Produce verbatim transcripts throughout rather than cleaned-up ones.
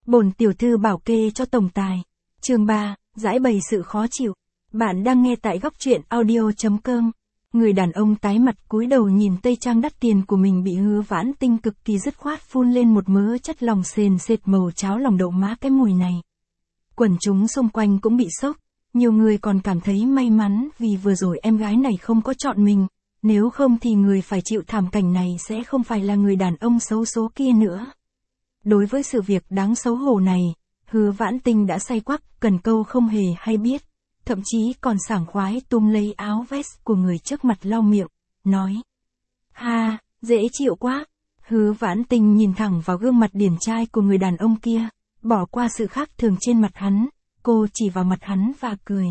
Bổn tiểu thư bảo kê cho tổng tài. Chương ba, giải bày sự khó chịu. Bạn đang nghe tại góc truyện audio chấm com. Người đàn ông tái mặt cúi đầu nhìn tây trang đắt tiền của mình bị Hứa Vãn Tinh cực kỳ dứt khoát phun lên một mớ chất lòng sền sệt màu cháo lòng đậu má. Cái mùi này, quần chúng xung quanh cũng bị sốc. Nhiều người còn cảm thấy may mắn vì vừa rồi em gái này không có chọn mình, nếu không thì người phải chịu thảm cảnh này sẽ không phải là người đàn ông xấu số kia nữa. Đối với sự việc đáng xấu hổ này, Hứa Vãn Tinh đã say quắc, cần câu không hề hay biết, thậm chí còn sảng khoái túm lấy áo vest của người trước mặt lau miệng, nói: "Ha, dễ chịu quá." Hứa Vãn Tinh nhìn thẳng vào gương mặt điển trai của người đàn ông kia, bỏ qua sự khác thường trên mặt hắn, cô chỉ vào mặt hắn và cười.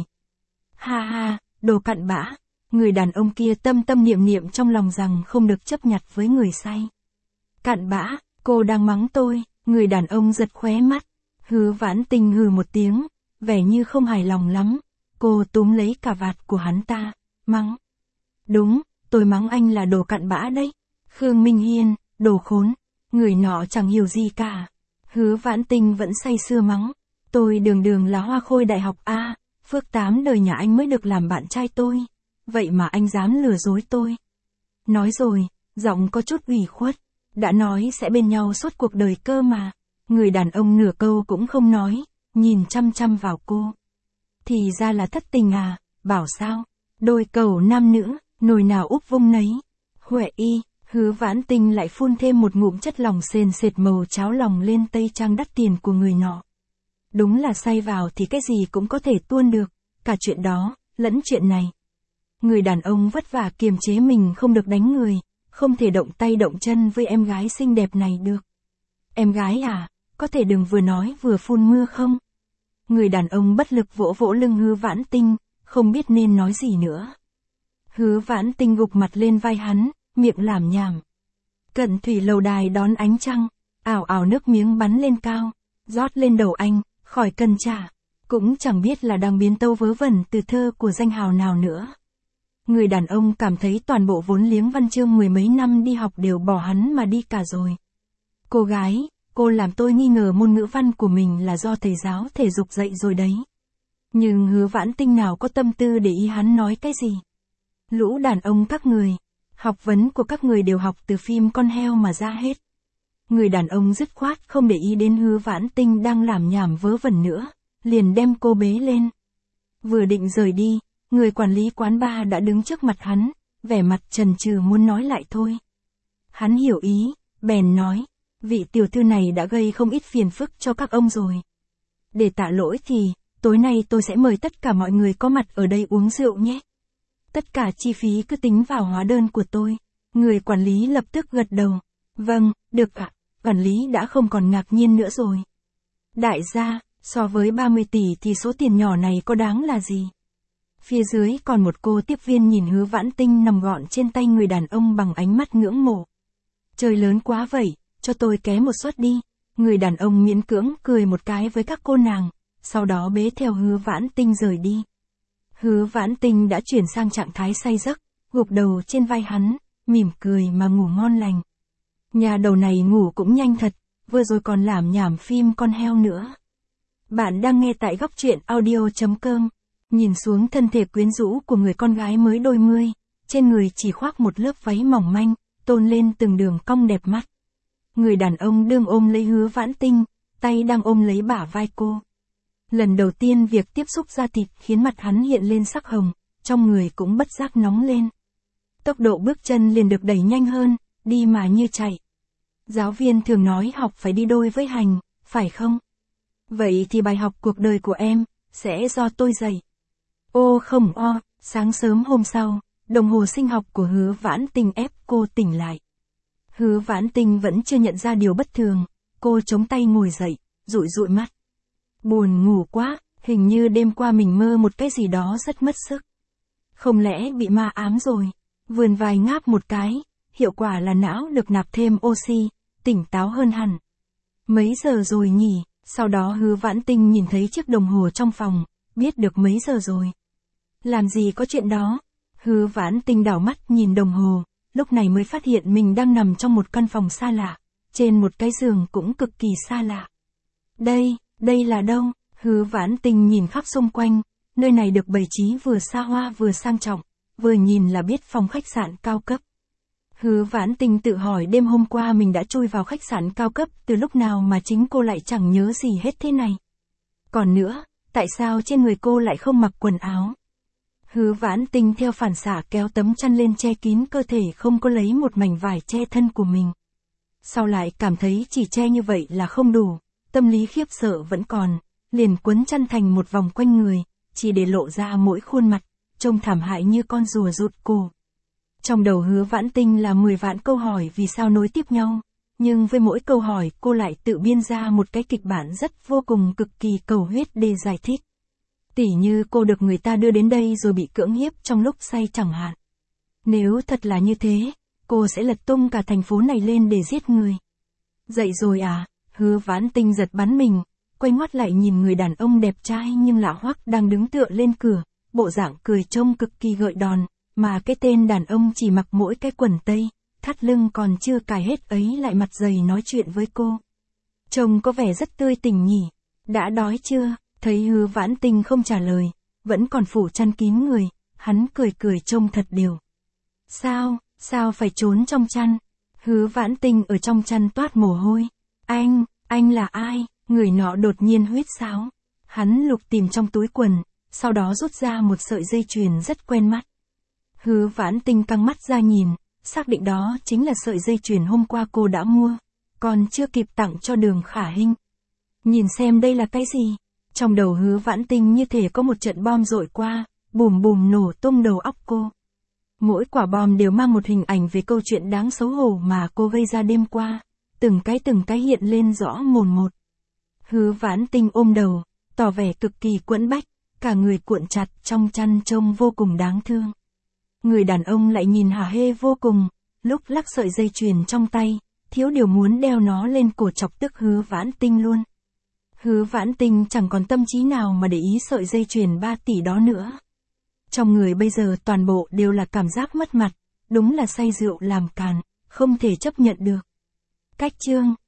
"Ha ha, đồ cặn bã." Người đàn ông kia tâm tâm niệm niệm trong lòng rằng không được chấp nhặt với người say. "Cặn bã, cô đang mắng tôi." Người đàn ông giật khóe mắt. Hứa Vãn Tinh hừ một tiếng, vẻ như không hài lòng lắm. Cô túm lấy cà vạt của hắn ta, mắng: "Đúng, tôi mắng anh là đồ cặn bã đấy. Khương Minh Hiên, đồ khốn." Người nọ chẳng hiểu gì cả. Hứa Vãn Tinh vẫn say sưa mắng: "Tôi đường đường là hoa khôi đại học A, phước tám đời nhà anh mới được làm bạn trai tôi. Vậy mà anh dám lừa dối tôi." Nói rồi, giọng có chút ủy khuất: "Đã nói sẽ bên nhau suốt cuộc đời cơ mà." Người đàn ông nửa câu cũng không nói, nhìn chăm chăm vào cô. "Thì ra là thất tình à, bảo sao, đôi cầu nam nữ, nồi nào úp vung nấy." Huệ y. Hứa Vãn Tinh lại phun thêm một ngụm chất lòng sền sệt màu cháo lòng lên tây trang đắt tiền của người nọ. Đúng là say vào thì cái gì cũng có thể tuôn được, cả chuyện đó, lẫn chuyện này. Người đàn ông vất vả kiềm chế mình không được đánh người, không thể động tay động chân với em gái xinh đẹp này được. "Em gái à, có thể đừng vừa nói vừa phun mưa không?" Người đàn ông bất lực vỗ vỗ lưng Hứa Vãn Tinh, không biết nên nói gì nữa. Hứa Vãn Tinh gục mặt lên vai hắn, miệng lảm nhảm. Cận thủy lầu đài đón ánh trăng, ảo ảo nước miếng bắn lên cao, rót lên đầu anh, khỏi cần trả. Cũng chẳng biết là đang biến tâu vớ vẩn từ thơ của danh hào nào nữa. Người đàn ông cảm thấy toàn bộ vốn liếng văn chương mười mấy năm đi học đều bỏ hắn mà đi cả rồi. "Cô gái, cô làm tôi nghi ngờ môn ngữ văn của mình là do thầy giáo thể dục dạy rồi đấy." Nhưng Hứa Vãn Tinh nào có tâm tư để ý hắn nói cái gì. "Lũ đàn ông các người, học vấn của các người đều học từ phim con heo mà ra hết." Người đàn ông dứt khoát không để ý đến Hứa Vãn Tinh đang lảm nhảm vớ vẩn nữa, liền đem cô bế lên. Vừa định rời đi, người quản lý quán bar đã đứng trước mặt hắn, vẻ mặt chần chừ muốn nói lại thôi. Hắn hiểu ý, bèn nói: "Vị tiểu thư này đã gây không ít phiền phức cho các ông rồi. Để tạ lỗi thì, tối nay tôi sẽ mời tất cả mọi người có mặt ở đây uống rượu nhé. Tất cả chi phí cứ tính vào hóa đơn của tôi." Người quản lý lập tức gật đầu. "Vâng, được ạ." Quản lý đã không còn ngạc nhiên nữa rồi. "Đại gia, so với ba mươi tỷ thì số tiền nhỏ này có đáng là gì?" Phía dưới còn một cô tiếp viên nhìn Hứa Vãn Tinh nằm gọn trên tay người đàn ông bằng ánh mắt ngưỡng mộ. "Trời lớn quá vậy, cho tôi ké một suất đi." Người đàn ông miễn cưỡng cười một cái với các cô nàng, sau đó bế theo Hứa Vãn Tinh rời đi. Hứa Vãn Tinh đã chuyển sang trạng thái say giấc, gục đầu trên vai hắn, mỉm cười mà ngủ ngon lành. Nhà đầu này ngủ cũng nhanh thật, vừa rồi còn lảm nhảm phim con heo nữa. Bạn đang nghe tại góc truyện audio chấm com. Nhìn xuống thân thể quyến rũ của người con gái mới đôi mươi, trên người chỉ khoác một lớp váy mỏng manh, tôn lên từng đường cong đẹp mắt. Người đàn ông đương ôm lấy Hứa Vãn Tinh, tay đang ôm lấy bả vai cô. Lần đầu tiên việc tiếp xúc da thịt khiến mặt hắn hiện lên sắc hồng, trong người cũng bất giác nóng lên. Tốc độ bước chân liền được đẩy nhanh hơn, đi mà như chạy. Giáo viên thường nói học phải đi đôi với hành, phải không? Vậy thì bài học cuộc đời của em, sẽ do tôi dạy. Ô không o, sáng sớm hôm sau, đồng hồ sinh học của Hứa Vãn Tinh ép cô tỉnh lại. Hứa Vãn Tinh vẫn chưa nhận ra điều bất thường, cô chống tay ngồi dậy, dụi dụi mắt. Buồn ngủ quá, hình như đêm qua mình mơ một cái gì đó rất mất sức. Không lẽ bị ma ám rồi? Vườn vài ngáp một cái, hiệu quả là não được nạp thêm oxy, tỉnh táo hơn hẳn. Mấy giờ rồi nhỉ? Sau đó Hứa Vãn Tinh nhìn thấy chiếc đồng hồ trong phòng, biết được mấy giờ rồi. Làm gì có chuyện đó? Hứa Vãn Tinh đảo mắt nhìn đồng hồ, lúc này mới phát hiện mình đang nằm trong một căn phòng xa lạ, trên một cái giường cũng cực kỳ xa lạ. Đây, đây là đâu? Hứa Vãn Tình nhìn khắp xung quanh, nơi này được bày trí vừa xa hoa vừa sang trọng, vừa nhìn là biết phòng khách sạn cao cấp. Hứa Vãn Tình tự hỏi đêm hôm qua mình đã chui vào khách sạn cao cấp từ lúc nào mà chính cô lại chẳng nhớ gì hết thế này. Còn nữa, tại sao trên người cô lại không mặc quần áo? Hứa Vãn Tình theo phản xạ kéo tấm chăn lên che kín cơ thể, không có lấy một mảnh vải che thân của mình. Sau lại cảm thấy chỉ che như vậy là không đủ, tâm lý khiếp sợ vẫn còn, liền quấn chăn thành một vòng quanh người, chỉ để lộ ra mỗi khuôn mặt, trông thảm hại như con rùa rụt cổ. Trong đầu Hứa Vãn Tình là mười vạn câu hỏi vì sao nối tiếp nhau, nhưng với mỗi câu hỏi cô lại tự biên ra một cái kịch bản rất vô cùng cực kỳ cầu huyết để giải thích. Tỉ như cô được người ta đưa đến đây rồi bị cưỡng hiếp trong lúc say chẳng hạn. Nếu thật là như thế, cô sẽ lật tung cả thành phố này lên để giết người. Dậy rồi à? Hứa Vãn Tình giật bắn mình, quay ngoắt lại nhìn người đàn ông đẹp trai nhưng lạ hoắc đang đứng tựa lên cửa, bộ dạng cười trông cực kỳ gợi đòn, mà cái tên đàn ông chỉ mặc mỗi cái quần tây, thắt lưng còn chưa cài hết ấy lại mặt dày nói chuyện với cô. Trông có vẻ rất tươi tỉnh nhỉ. Đã đói chưa? Thấy Hứa Vãn Tình không trả lời, vẫn còn phủ chăn kín người, hắn cười cười trông thật điều. Sao, sao phải trốn trong chăn? Hứa Vãn Tình ở trong chăn toát mồ hôi. Anh, anh là ai? Người nọ đột nhiên huýt sáo. Hắn lục tìm trong túi quần, sau đó rút ra một sợi dây chuyền rất quen mắt. Hứa Vãn Tình căng mắt ra nhìn, xác định đó chính là sợi dây chuyền hôm qua cô đã mua, còn chưa kịp tặng cho Đường Khả Hinh. Nhìn xem đây là cái gì? Trong đầu Hứa Vãn Tình như thể có một trận bom dội qua, bùm bùm nổ tung đầu óc cô. Mỗi quả bom đều mang một hình ảnh về câu chuyện đáng xấu hổ mà cô gây ra đêm qua, từng cái từng cái hiện lên rõ mồn một. Hứa Vãn Tình ôm đầu, tỏ vẻ cực kỳ quẫn bách, cả người cuộn chặt trong chăn trông vô cùng đáng thương. Người đàn ông lại nhìn hả hê vô cùng, lúc lắc sợi dây chuyền trong tay, thiếu điều muốn đeo nó lên cổ chọc tức Hứa Vãn Tình luôn. Hứa Vãn Tình chẳng còn tâm trí nào mà để ý sợi dây chuyền ba tỷ đó nữa. Trong người bây giờ toàn bộ đều là cảm giác mất mặt, đúng là say rượu làm càn, không thể chấp nhận được. Cách chương